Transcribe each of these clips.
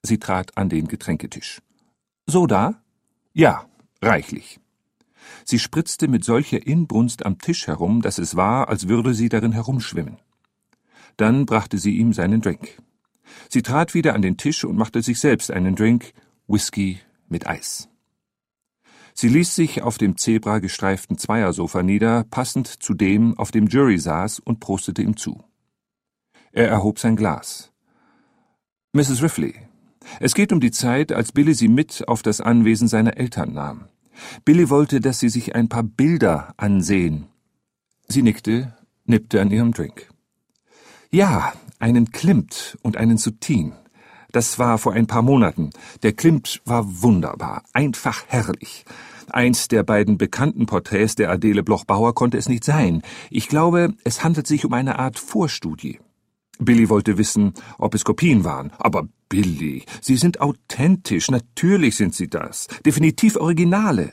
Sie trat an den Getränketisch. »Soda?« »Ja, reichlich.« Sie spritzte mit solcher Inbrunst am Tisch herum, dass es war, als würde sie darin herumschwimmen. Dann brachte sie ihm seinen Drink. Sie trat wieder an den Tisch und machte sich selbst einen Drink, Whisky mit Eis. Sie ließ sich auf dem zebragestreiften Zweiersofa nieder, passend zu dem, auf dem Jury saß, und prostete ihm zu. Er erhob sein Glas. »Mrs. Rifley, es geht um die Zeit, als Billy sie mit auf das Anwesen seiner Eltern nahm. Billy wollte, dass sie sich ein paar Bilder ansehen.« Sie nickte, nippte an ihrem Drink. »Ja, einen Klimt und einen Soutine. Das war vor ein paar Monaten. Der Klimt war wunderbar, einfach herrlich. Eins der beiden bekannten Porträts der Adele Bloch-Bauer konnte es nicht sein. Ich glaube, es handelt sich um eine Art Vorstudie. Billy wollte wissen, ob es Kopien waren. Aber Billy, Sie sind authentisch, natürlich sind Sie das. Definitiv Originale.«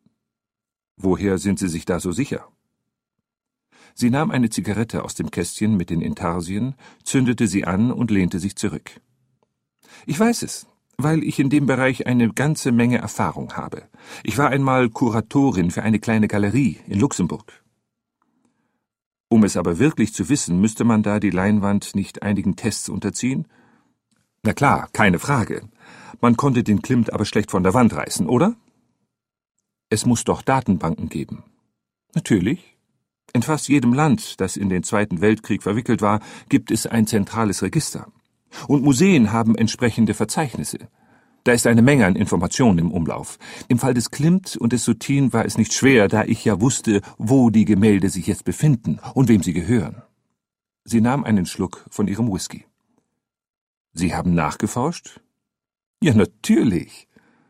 »Woher sind Sie sich da so sicher?« Sie nahm eine Zigarette aus dem Kästchen mit den Intarsien, zündete sie an und lehnte sich zurück. »Ich weiß es, weil ich in dem Bereich eine ganze Menge Erfahrung habe. Ich war einmal Kuratorin für eine kleine Galerie in Luxemburg.« Um es aber wirklich zu wissen, müsste man da die Leinwand nicht einigen Tests unterziehen? Na klar, keine Frage. Man konnte den Klimt aber schlecht von der Wand reißen, oder? Es muss doch Datenbanken geben. Natürlich. In fast jedem Land, das in den Zweiten Weltkrieg verwickelt war, gibt es ein zentrales Register. Und Museen haben entsprechende Verzeichnisse. Da ist eine Menge an Informationen im Umlauf. Im Fall des Klimt und des Soutine war es nicht schwer, da ich ja wusste, wo die Gemälde sich jetzt befinden und wem sie gehören. Sie nahm einen Schluck von ihrem Whisky. »Sie haben nachgeforscht?« »Ja, natürlich.«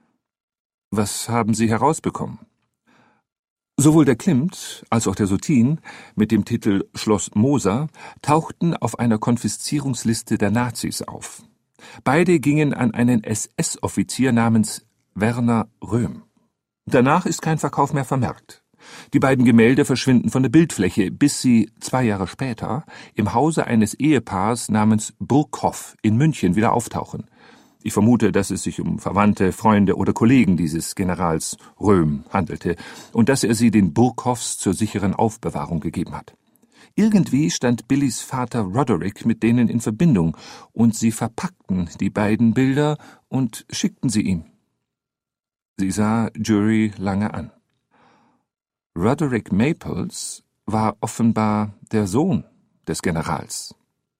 »Was haben Sie herausbekommen?« Sowohl der Klimt als auch der Soutine mit dem Titel Schloss Moser tauchten auf einer Konfiszierungsliste der Nazis auf. Beide gingen an einen SS-Offizier namens Werner Röhm. Danach ist kein Verkauf mehr vermerkt. Die beiden Gemälde verschwinden von der Bildfläche, bis sie 2 Jahre später im Hause eines Ehepaars namens Burghoff in München wieder auftauchen. Ich vermute, dass es sich um Verwandte, Freunde oder Kollegen dieses Generals Röhm handelte und dass er sie den Burghoffs zur sicheren Aufbewahrung gegeben hat. Irgendwie stand Billys Vater Roderick mit denen in Verbindung, und sie verpackten die beiden Bilder und schickten sie ihm. Sie sah Jury lange an. Roderick Maples war offenbar der Sohn des Generals.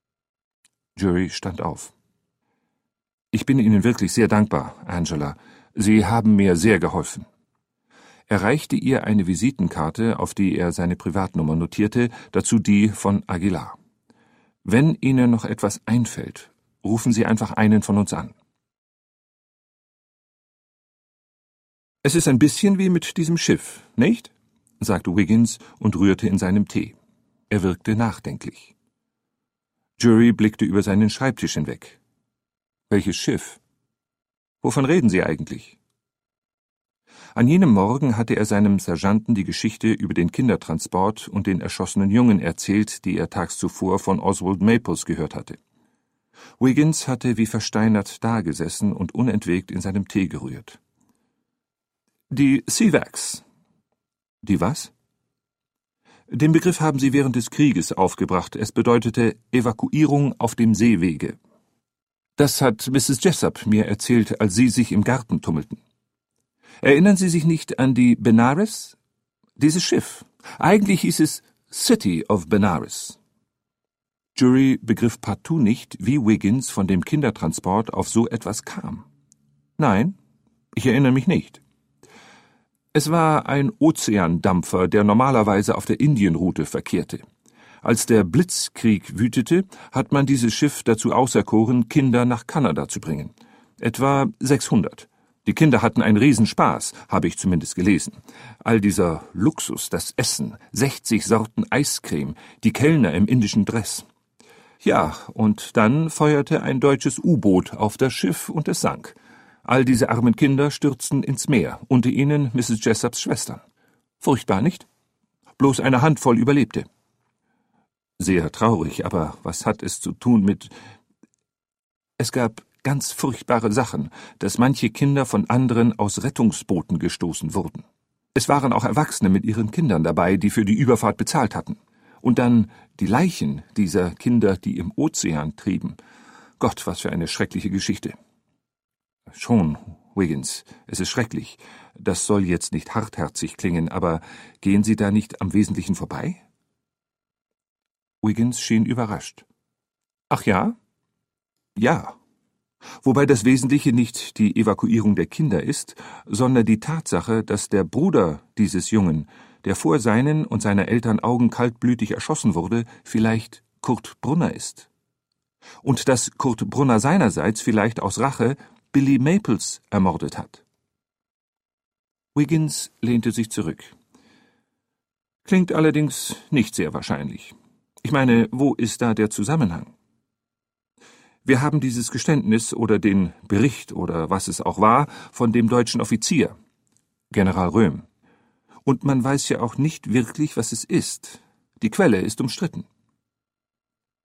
Jury stand auf. »Ich bin Ihnen wirklich sehr dankbar, Angela. Sie haben mir sehr geholfen.« Er reichte ihr eine Visitenkarte, auf die er seine Privatnummer notierte, dazu die von Aguilar. »Wenn Ihnen noch etwas einfällt, rufen Sie einfach einen von uns an.« »Es ist ein bisschen wie mit diesem Schiff, nicht?« sagte Wiggins und rührte in seinem Tee. Er wirkte nachdenklich. Jury blickte über seinen Schreibtisch hinweg. »Welches Schiff? Wovon reden Sie eigentlich?« An jenem Morgen hatte er seinem Sergeanten die Geschichte über den Kindertransport und den erschossenen Jungen erzählt, die er tags zuvor von Oswald Maples gehört hatte. Wiggins hatte wie versteinert dagesessen und unentwegt in seinem Tee gerührt. »Die CVACs.« »Die was?« »Den Begriff haben sie während des Krieges aufgebracht. Es bedeutete Evakuierung auf dem Seewege. Das hat Mrs. Jessup mir erzählt, als Sie sich im Garten tummelten. Erinnern Sie sich nicht an die Benares? Dieses Schiff. Eigentlich hieß es City of Benares.« Jury begriff partout nicht, wie Wiggins von dem Kindertransport auf so etwas kam. »Nein, ich erinnere mich nicht.« Es war ein Ozeandampfer, der normalerweise auf der Indienroute verkehrte. Als der Blitzkrieg wütete, hat man dieses Schiff dazu auserkoren, Kinder nach Kanada zu bringen. Etwa 600. Die Kinder hatten einen Riesenspaß, habe ich zumindest gelesen. All dieser Luxus, das Essen, 60 Sorten Eiscreme, die Kellner im indischen Dress. Ja, und dann feuerte ein deutsches U-Boot auf das Schiff und es sank. All diese armen Kinder stürzten ins Meer, unter ihnen Mrs. Jessups Schwestern. Furchtbar, nicht? Bloß eine Handvoll überlebte. Sehr traurig, aber was hat es zu tun mit... Es gab ganz furchtbare Sachen, dass manche Kinder von anderen aus Rettungsbooten gestoßen wurden. Es waren auch Erwachsene mit ihren Kindern dabei, die für die Überfahrt bezahlt hatten. Und dann die Leichen dieser Kinder, die im Ozean trieben. Gott, was für eine schreckliche Geschichte. Schon, Wiggins, es ist schrecklich. Das soll jetzt nicht hartherzig klingen, aber gehen Sie da nicht am Wesentlichen vorbei? Wiggins schien überrascht. Ach ja? Ja. Wobei das Wesentliche nicht die Evakuierung der Kinder ist, sondern die Tatsache, dass der Bruder dieses Jungen, der vor seinen und seiner Eltern Augen kaltblütig erschossen wurde, vielleicht Kurt Brunner ist. Und dass Kurt Brunner seinerseits vielleicht aus Rache Billy Maples ermordet hat. Wiggins lehnte sich zurück. Klingt allerdings nicht sehr wahrscheinlich. Ich meine, wo ist da der Zusammenhang? Wir haben dieses Geständnis oder den Bericht oder was es auch war von dem deutschen Offizier, General Röhm. Und man weiß ja auch nicht wirklich, was es ist. Die Quelle ist umstritten.